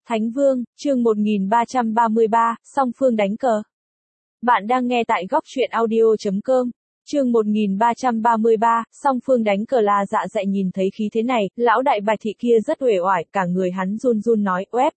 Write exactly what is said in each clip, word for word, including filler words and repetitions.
Thánh Vương, chương một nghìn ba trăm ba mươi ba, song phương đánh cờ. Bạn đang nghe tại góc truyện audio chấm com. Chương một nghìn ba trăm ba mươi ba, song phương đánh cờ là dạ dạy nhìn thấy khí thế này, lão đại Bạch thị kia rất uể oải, cả người hắn run run nói, oép.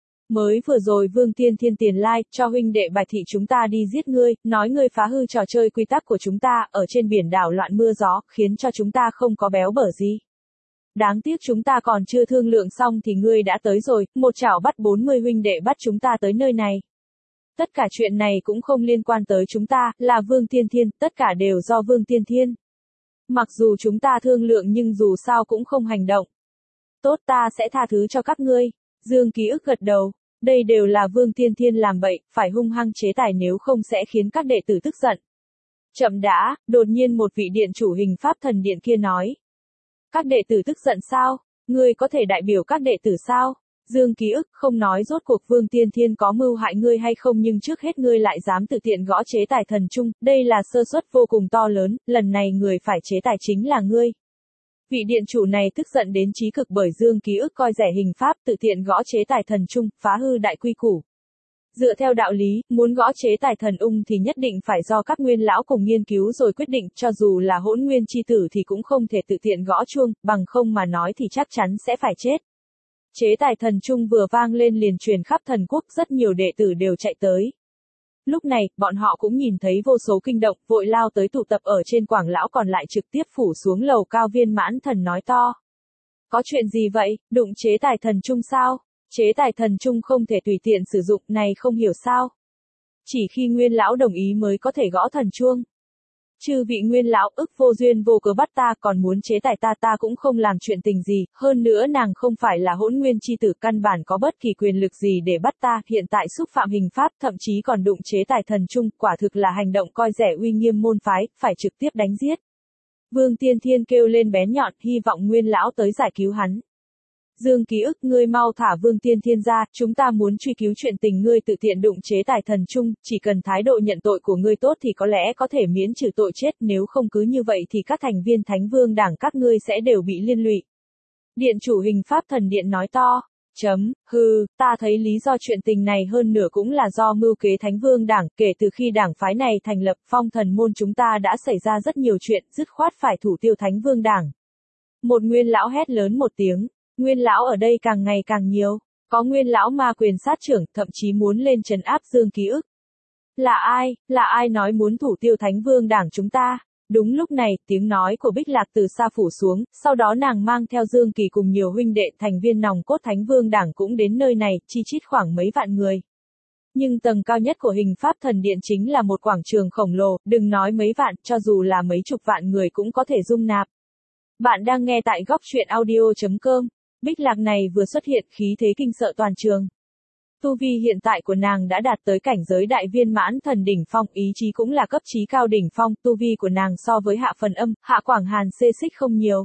Mới vừa rồi Vương Tiên Thiên tiền lai, cho huynh đệ Bạch thị chúng ta đi giết ngươi, nói ngươi phá hư trò chơi quy tắc của chúng ta, ở trên biển đảo loạn mưa gió, khiến cho chúng ta không có béo bở gì. Đáng tiếc chúng ta còn chưa thương lượng xong thì ngươi đã tới rồi, một chảo bắt bốn mươi huynh đệ bắt chúng ta tới nơi này. Tất cả chuyện này cũng không liên quan tới chúng ta, là Vương Tiên Thiên, tất cả đều do Vương Tiên Thiên. Mặc dù chúng ta thương lượng nhưng dù sao cũng không hành động. Tốt, ta sẽ tha thứ cho các ngươi. Dương Ký Ức gật đầu. Đây đều là Vương Tiên Thiên làm bậy, phải hung hăng chế tài nếu không sẽ khiến các đệ tử tức giận. Chậm đã, đột nhiên một vị điện chủ hình pháp thần điện kia nói. Các đệ tử tức giận sao? Ngươi có thể đại biểu các đệ tử sao? Dương Ký Ức không nói rốt cuộc Vương Tiên Thiên có mưu hại ngươi hay không, nhưng trước hết ngươi lại dám tự tiện gõ chế tài thần trung, đây là sơ suất vô cùng to lớn, lần này người phải chế tài chính là ngươi. Vị điện chủ này tức giận đến chí cực bởi Dương Ký Ức coi rẻ hình pháp tự tiện gõ chế tài thần trung, phá hư đại quy củ. Dựa theo đạo lý, muốn gõ chế tài thần ung thì nhất định phải do các nguyên lão cùng nghiên cứu rồi quyết định, cho dù là hỗn nguyên chi tử thì cũng không thể tự tiện gõ chuông, bằng không mà nói thì chắc chắn sẽ phải chết. Chế tài thần trung vừa vang lên liền truyền khắp thần quốc, rất nhiều đệ tử đều chạy tới. Lúc này, bọn họ cũng nhìn thấy vô số kinh động, vội lao tới tụ tập ở trên quảng lão, còn lại trực tiếp phủ xuống lầu cao. Viên Mãn Thần nói to. Có chuyện gì vậy, đụng chế tài thần trung sao? Chế tài thần trung không thể tùy tiện sử dụng, này không hiểu sao? Chỉ khi nguyên lão đồng ý mới có thể gõ thần chuông. Chư vị nguyên lão, ức vô duyên vô cớ bắt ta, còn muốn chế tài ta, ta cũng không làm chuyện tình gì, hơn nữa nàng không phải là hỗn nguyên chi tử, căn bản có bất kỳ quyền lực gì để bắt ta, hiện tại xúc phạm hình pháp, thậm chí còn đụng chế tài thần trung, quả thực là hành động coi rẻ uy nghiêm môn phái, phải trực tiếp đánh giết. Vương Tiên Thiên kêu lên bén nhọn, hy vọng nguyên lão tới giải cứu hắn. Dương Ký Ức, ngươi mau thả Vương Tiên Thiên ra, chúng ta muốn truy cứu chuyện tình ngươi tự tiện đụng chế tài thần trung, chỉ cần thái độ nhận tội của ngươi tốt thì có lẽ có thể miễn trừ tội chết, nếu không cứ như vậy thì các thành viên Thánh Vương Đảng các ngươi sẽ đều bị liên lụy. Điện chủ hình pháp thần điện nói to. Chấm, hừ, ta thấy lý do chuyện tình này hơn nửa cũng là do mưu kế Thánh Vương Đảng, kể từ khi đảng phái này thành lập, Phong Thần môn chúng ta đã xảy ra rất nhiều chuyện, dứt khoát phải thủ tiêu Thánh Vương Đảng. Một nguyên lão hét lớn một tiếng. Nguyên lão ở đây càng ngày càng nhiều, có nguyên lão ma quyền sát trưởng, thậm chí muốn lên trấn áp Dương Ký Ức. Là ai, là ai nói muốn thủ tiêu Thánh Vương Đảng chúng ta? Đúng lúc này, tiếng nói của Bích Lạc từ xa phủ xuống, sau đó nàng mang theo Dương Kỳ cùng nhiều huynh đệ thành viên nòng cốt Thánh Vương Đảng cũng đến nơi này, chi chít khoảng mấy vạn người. Nhưng tầng cao nhất của hình pháp thần điện chính là một quảng trường khổng lồ, đừng nói mấy vạn, cho dù là mấy chục vạn người cũng có thể dung nạp. Bạn đang nghe tại góc truyện audio chấm com. Bích Lạc này vừa xuất hiện, khí thế kinh sợ toàn trường. Tu vi hiện tại của nàng đã đạt tới cảnh giới đại viên mãn thần đỉnh phong, ý chí cũng là cấp chí cao đỉnh phong, tu vi của nàng so với Hạ Phần Âm, Hạ Quảng Hàn xê xích không nhiều.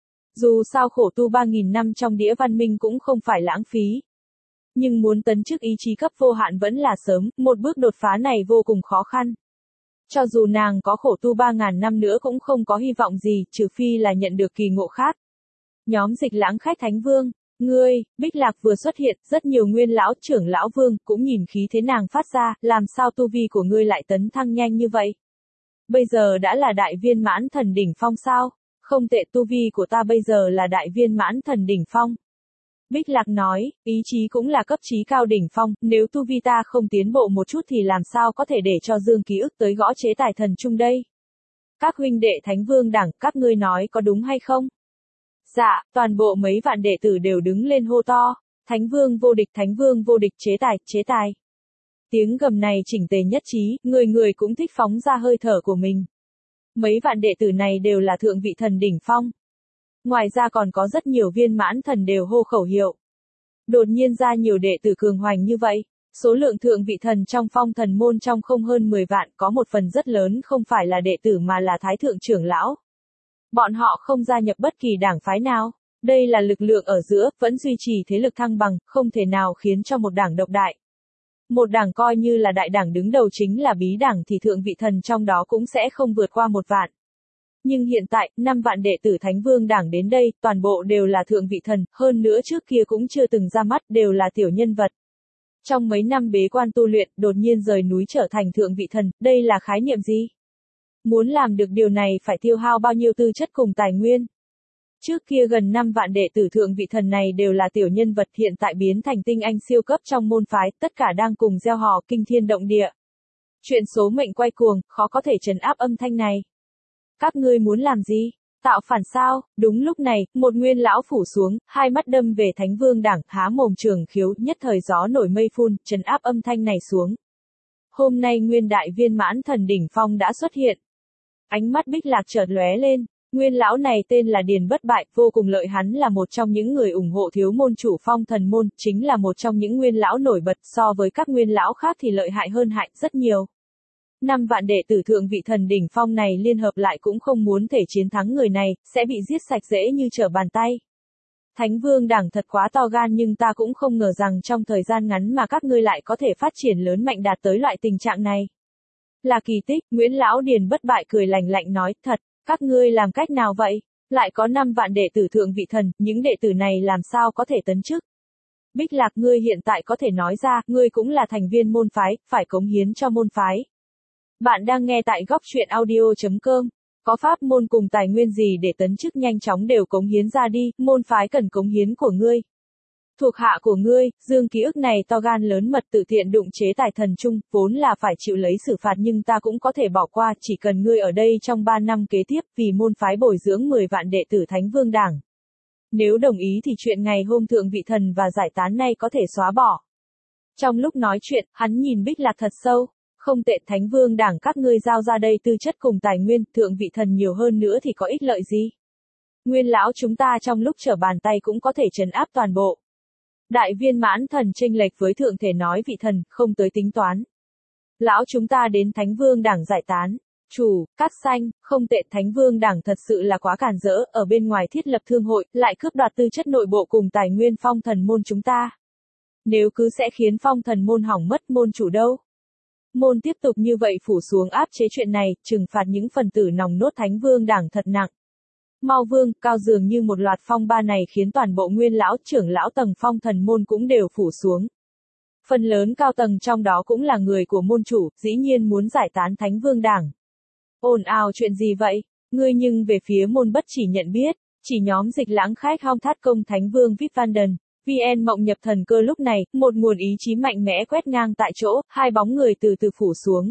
Dù sao khổ tu ba nghìn năm trong đĩa văn minh cũng không phải lãng phí. Nhưng muốn tấn chức ý chí cấp vô hạn vẫn là sớm, một bước đột phá này vô cùng khó khăn. Cho dù nàng có khổ tu ba ngàn năm nữa cũng không có hy vọng gì, trừ phi là nhận được kỳ ngộ khác. Nhóm Dịch Lãng khách Thánh Vương, ngươi, Bích Lạc vừa xuất hiện, rất nhiều nguyên lão, trưởng lão vương, cũng nhìn khí thế nàng phát ra, làm sao tu vi của ngươi lại tấn thăng nhanh như vậy? Bây giờ đã là đại viên mãn thần đỉnh phong sao? Không tệ, tu vi của ta bây giờ là đại viên mãn thần đỉnh phong. Bích Lạc nói, ý chí cũng là cấp chí cao đỉnh phong, nếu tu vi ta không tiến bộ một chút thì làm sao có thể để cho Dương Ký Ức tới gõ chế tài thần trung đây? Các huynh đệ Thánh Vương Đảng, các ngươi nói có đúng hay không? Dạ, toàn bộ mấy vạn đệ tử đều đứng lên hô to. Thánh Vương vô địch, Thánh Vương vô địch, chế tài, chế tài. Tiếng gầm này chỉnh tề nhất trí, người người cũng thích phóng ra hơi thở của mình. Mấy vạn đệ tử này đều là thượng vị thần đỉnh phong. Ngoài ra còn có rất nhiều viên mãn thần đều hô khẩu hiệu. Đột nhiên ra nhiều đệ tử cường hoành như vậy. Số lượng thượng vị thần trong Phong Thần môn trong không hơn mười vạn, có một phần rất lớn không phải là đệ tử mà là thái thượng trưởng lão. Bọn họ không gia nhập bất kỳ đảng phái nào. Đây là lực lượng ở giữa, vẫn duy trì thế lực thăng bằng, không thể nào khiến cho một đảng độc đại. Một đảng coi như là đại đảng đứng đầu chính là bí đảng thì thượng vị thần trong đó cũng sẽ không vượt qua một vạn. Nhưng hiện tại, năm vạn đệ tử Thánh Vương Đảng đến đây, toàn bộ đều là thượng vị thần, hơn nữa trước kia cũng chưa từng ra mắt, đều là tiểu nhân vật. Trong mấy năm bế quan tu luyện, đột nhiên rời núi trở thành thượng vị thần, đây là khái niệm gì? Muốn làm được điều này phải tiêu hao bao nhiêu tư chất cùng tài nguyên? Trước kia gần năm vạn đệ tử thượng vị thần này đều là tiểu nhân vật, hiện tại biến thành tinh anh siêu cấp trong môn phái, tất cả đang cùng gieo hò kinh thiên động địa. Chuyện số mệnh quay cuồng, khó có thể trấn áp âm thanh này. Các ngươi muốn làm gì? Tạo phản sao? Đúng lúc này, một nguyên lão phủ xuống, hai mắt đâm về Thánh Vương Đảng, há mồm trường khiếu, nhất thời gió nổi mây phun, trấn áp âm thanh này xuống. Hôm nay nguyên đại viên mãn thần đỉnh phong đã xuất hiện. Ánh mắt Bích Lạc chợt lóe lên. Nguyên lão này tên là Điền Bất Bại, vô cùng lợi, hắn là một trong những người ủng hộ thiếu môn chủ Phong Thần môn, chính là một trong những nguyên lão nổi bật, so với các nguyên lão khác thì lợi hại hơn hại rất nhiều. Năm vạn đệ tử thượng vị thần đỉnh phong này liên hợp lại cũng không muốn thể chiến thắng người này, sẽ bị giết sạch dễ như trở bàn tay. Thánh Vương Đảng thật quá to gan, nhưng ta cũng không ngờ rằng trong thời gian ngắn mà các ngươi lại có thể phát triển lớn mạnh đạt tới loại tình trạng này. Là kỳ tích, Nguyễn lão Điền Bất Bại cười lạnh lạnh nói, thật. Các ngươi làm cách nào vậy? Lại có năm vạn đệ tử thượng vị thần, những đệ tử này làm sao có thể tấn chức? Bích Lạc, ngươi hiện tại có thể nói ra, ngươi cũng là thành viên môn phái, phải cống hiến cho môn phái. Bạn đang nghe tại góc truyện audio chấm com. Có pháp môn cùng tài nguyên gì để tấn chức nhanh chóng đều cống hiến ra đi, môn phái cần cống hiến của ngươi. Thuộc hạ của ngươi, Dương Ký Ức này to gan lớn mật tự tiện đụng chế tài thần trung, vốn là phải chịu lấy xử phạt, nhưng ta cũng có thể bỏ qua, chỉ cần ngươi ở đây trong ba năm kế tiếp, vì môn phái bồi dưỡng mười vạn đệ tử Thánh Vương Đảng. Nếu đồng ý thì chuyện ngày hôm thượng vị thần và giải tán này có thể xóa bỏ. Trong lúc nói chuyện, hắn nhìn Bích Lạc thật sâu. Không tệ, Thánh Vương Đảng các ngươi giao ra đây tư chất cùng tài nguyên, thượng vị thần nhiều hơn nữa thì có ích lợi gì? Nguyên lão chúng ta trong lúc trở bàn tay cũng có thể trấn áp toàn bộ. Đại viên mãn thần chênh lệch với thượng thể nói vị thần, không tới tính toán. Lão chúng ta đến Thánh Vương Đảng giải tán. Chủ, Cát Xanh, không tệ, Thánh Vương Đảng thật sự là quá càn rỡ, ở bên ngoài thiết lập thương hội, lại cướp đoạt tư chất nội bộ cùng tài nguyên Phong Thần môn chúng ta. Nếu cứ sẽ khiến Phong Thần môn hỏng mất, môn chủ đâu? Môn tiếp tục như vậy phủ xuống áp chế chuyện này, trừng phạt những phần tử nòng nốt Thánh Vương Đảng thật nặng. Mau Vương, Cao dường như một loạt phong ba này khiến toàn bộ nguyên lão, trưởng lão tầng Phong Thần môn cũng đều phủ xuống. Phần lớn cao tầng trong đó cũng là người của môn chủ, dĩ nhiên muốn giải tán Thánh Vương Đảng. Ồn ào chuyện gì vậy? Ngươi nhưng về phía môn bất chỉ nhận biết, chỉ nhóm Dịch Lãng Khách Hong Thát Công Thánh Vương Vip Van Den, vê en Mộng Nhập Thần Cơ. Lúc này, một nguồn ý chí mạnh mẽ quét ngang tại chỗ, hai bóng người từ từ phủ xuống.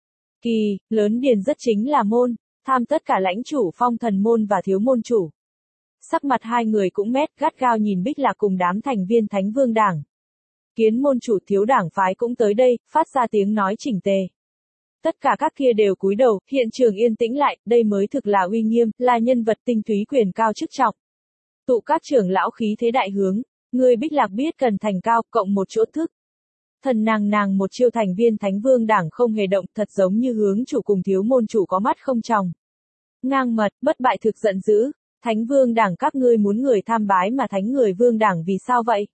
Kỳ, lớn Điền rất chính là môn, tham tất cả lãnh chủ Phong Thần môn và thiếu môn chủ. Sắc mặt hai người cũng mét, gắt gao nhìn Bích Lạc cùng đám thành viên Thánh Vương Đảng. Kiến môn chủ thiếu đảng phái cũng tới đây, phát ra tiếng nói chỉnh tề. Tất cả các kia đều cúi đầu, hiện trường yên tĩnh lại, đây mới thực là uy nghiêm, là nhân vật tinh túy quyền cao chức trọng. Tụ các trưởng lão khí thế đại hướng, người Bích Lạc biết cần thành cao, cộng một chỗ thức. Thần nàng nàng một chiêu thành viên Thánh Vương Đảng không hề động, thật giống như hướng chủ cùng thiếu môn chủ có mắt không tròng. Ngang mật, Bất Bại thực giận dữ, Thánh Vương Đảng các ngươi muốn người tham bái mà Thánh người Vương Đảng vì sao vậy?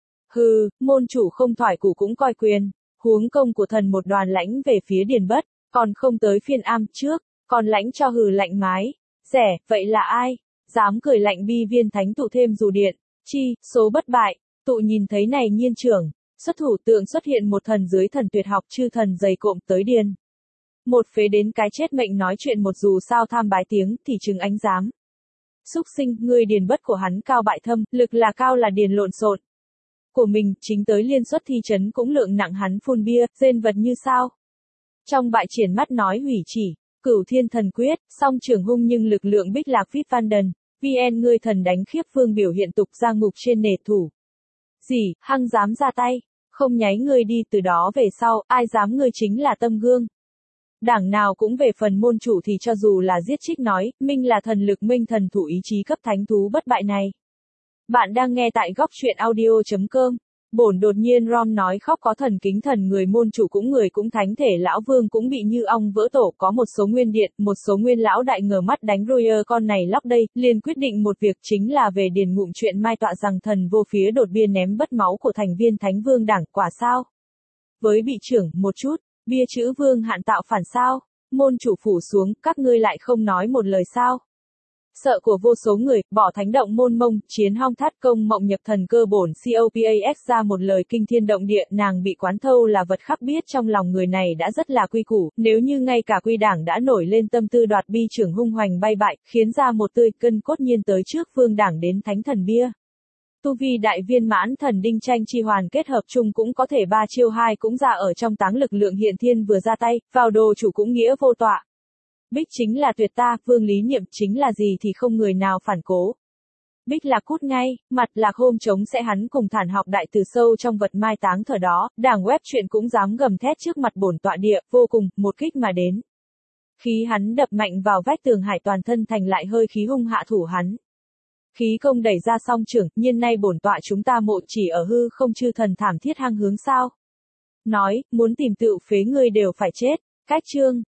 Hừ, môn chủ không thoải củ cũng coi quyền, huống công của thần một đoàn lãnh về phía Điền Bất, còn không tới phiên am trước, còn lãnh cho hừ lạnh mái, rẻ, vậy là ai? Dám cười lạnh bi viên thánh tụ thêm dù điện, chi, số Bất Bại, tụ nhìn thấy này nhiên trưởng, xuất thủ tượng xuất hiện một thần dưới thần tuyệt học chư thần dày cộm tới Điền. Một phế đến cái chết mệnh nói chuyện một dù sao tham bái tiếng thì chừng ánh dám. Xúc sinh, ngươi Điền Bất của hắn cao bại thâm, lực là cao là Điền lộn xộn. Của mình, chính tới liên xuất thi trấn cũng lượng nặng hắn phun bia, rên vật như sao. Trong bại triển mắt nói hủy chỉ, cửu thiên thần quyết, song trường hung nhưng lực lượng Bích Lạc Vip Van Den, vê en ngươi thần đánh khiếp phương biểu hiện tục ra ngục trên nề thủ. Gì, hăng dám ra tay, không nháy ngươi đi từ đó về sau, ai dám ngươi chính là tâm gương. Đảng nào cũng về phần môn chủ thì cho dù là giết trích nói, minh là thần lực minh thần thủ ý chí cấp thánh thú bất bại này. Bạn đang nghe tại góc truyện audio chấm com. Bổn đột nhiên Rom nói khóc có thần kính thần người môn chủ cũng người cũng thánh thể lão vương cũng bị như ong vỡ tổ, có một số nguyên điện, một số nguyên lão đại ngờ mắt đánh Royer con này lóc đây, liền quyết định một việc chính là về Điền Ngụm chuyện mai tọa rằng thần vô phía đột biên ném bất máu của thành viên Thánh Vương Đảng, quả sao? Với bị trưởng, một chút, bia chữ vương hạn tạo phản sao? môn chủ phủ xuống, các ngươi lại không nói một lời sao? Sợ của vô số người, bỏ thánh động môn mông, chiến hong thát công mộng nhập thần cơ bổn copas ra một lời kinh thiên động địa, nàng bị quán thâu là vật khắc biết trong lòng người này đã rất là quy củ, nếu như ngay cả quy đảng đã nổi lên tâm tư đoạt bi trưởng hung hoành bay bại, khiến ra một tươi cân cốt nhiên tới trước phương đảng đến thánh thần bia. Tu vi đại viên mãn thần đinh tranh chi hoàn kết hợp chung cũng có thể ba chiêu hai cũng ra ở trong táng lực lượng hiện thiên vừa ra tay, vào đồ chủ cũng nghĩa vô tọa. Bích chính là tuyệt ta, Vương Lý Niệm chính là gì thì không người nào phản cố. Bích là cút ngay, mặt lạc hôm trống sẽ hắn cùng thản học đại từ sâu trong vật mai táng thở đó, đảng web chuyện cũng dám gầm thét trước mặt bổn tọa địa, vô cùng, một kích mà đến. Khí hắn đập mạnh vào vách tường hải toàn thân thành lại hơi khí hung hạ thủ hắn. Khí công đẩy ra song trưởng, nhiên nay bổn tọa chúng ta mộ chỉ ở hư không chư thần thảm thiết hang hướng sao. Nói, muốn tìm tựu phế ngươi đều phải chết, cách chương.